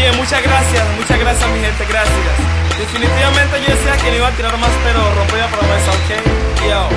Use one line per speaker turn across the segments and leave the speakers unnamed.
bien, muchas gracias mi gente, gracias. Definitivamente yo decía que le iba a tirar más, pero rompí la promesa, ¿ok? Yo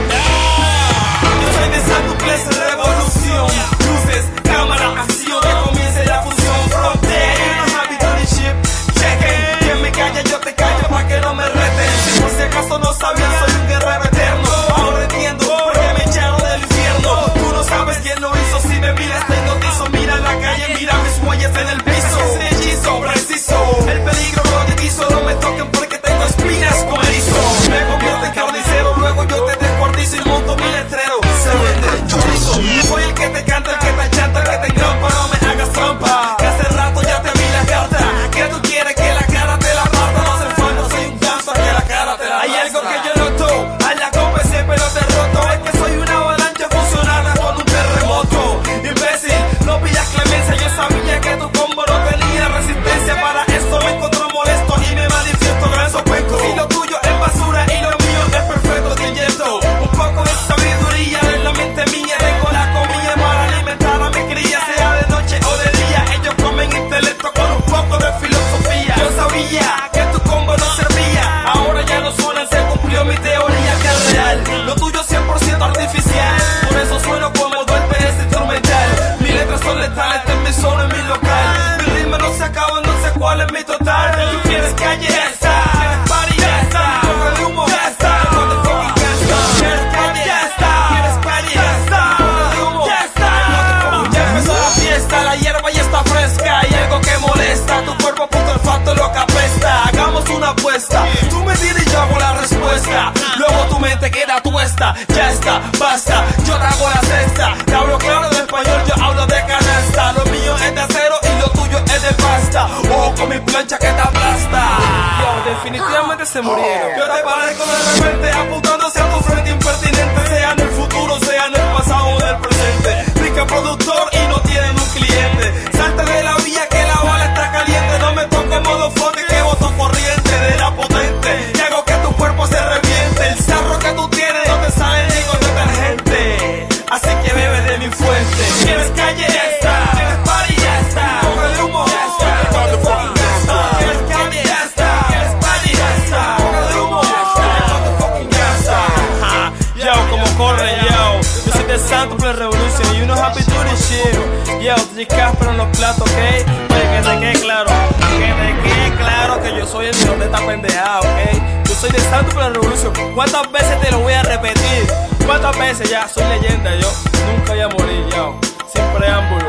soy de Santo Place Revolución. Luces, cámara, acción, que comience la fusión. Frontera, happy doing shit. Chequen, quien me calla yo te callo pa' que no me reten. Si por si acaso no sabías, soy un guerrero eterno. Ahora entiendo por qué me echaron del infierno. Tú no sabes quién lo hizo, si me miras te hipnotizo. Mira la calle, mira mis huellas en el piso. Es un hechizo preciso, el peligro no te quiso. No me toquen porque tengo espinas como erizo. Me convierto en carnicero, luego yo te descuartizo y monto mi letrero. Se vende chorizo. Soy el que te canta, el que te chanta, el que te engrampa. No me hagas trampa, que hace rato ya te vi la carta. Que tú quieres que la cara te la parta. No hace falta, soy un gangsta que la cara te la. Hay algo que yo noto, a la copa siempre lo derroto. Es que soy una avalancha funcionada con un terremoto. Imbécil, no pillas clemencia. Yo sabía que tu combo no tenía resistencia. Para eso me encontró molesto y me manifiesto gran sopenco. Si lo tuyo es basura y lo mío es perfecto, te inyecto un poco de sabiduría en la mente mía. Tengo la comida para alimentar a mi cría, sea de noche o de día. Ellos comen intelecto con un poco de filosofía. Yo sabía que tu combo no servía, ahora ya no suenan, se cumplió mi teoría que es real. Lo tuyo 100% artificial, por eso sueno como golpe ese instrumental. Mis letras son letales, en mi zona, en mi local. Mis ritmos no se acaban, no sé cuál es mi total. Tú quieres calle, ya está. Quieres party, ya está. Coge de humo, ya está. Cuando fucking gasta. Quieres calle, ya está. Quieres party, ya está. Coge de humo, ya está. Ya empezó la fiesta, la hierba ya está fresca. Hay algo que molesta, tu cuerpo puto olfato lo que apesta. Hagamos una apuesta, tú me dices y yo hago la respuesta. Luego tu mente queda tuesta, ya está, basta. Yo te hago la cesta, te hablo claro de español, yo hablo de canasta. Lo mío es de acero y lo tuyo es de pasta. Ojo con mi plancha que te aplasta. Yo, definitivamente se murieron. Yo te parezco de repente apuntándose a tu frente impertinente. Sea en el futuro, sea en el pasado o en el presente. Rica productor y no tienen un cliente. Salte de la vía que la bala está caliente. No me toques modo fote que boto corriente de la potente. Y hago que tu cuerpo se reviente. El sarro que tú tienes no te sale ni con detergente. Así que bebe de mi fuente. ¿Quieres calle? Ya está. ¿Quieres party? Ya está. Coge de humo. Ya está. ¿Quieres calle? Ya está. ¿Quieres party? Ya está. Coge de humo. Ya está. Yo, como corre, yo. Yo soy de Santo Place Revolution y uno happy to the shit. Yo, DJ Casper en los platos, ¿ok? Oye, que te quede claro. Que te quede claro que yo soy el señor de esta pendejada, ¿ok? Yo soy de Santo Place Revolution. ¿Cuántas veces te lo voy a repetir? ¿Cuántas veces ya? Soy leyenda, yo. Nunca voy a morir, yo. Sin preámbulo.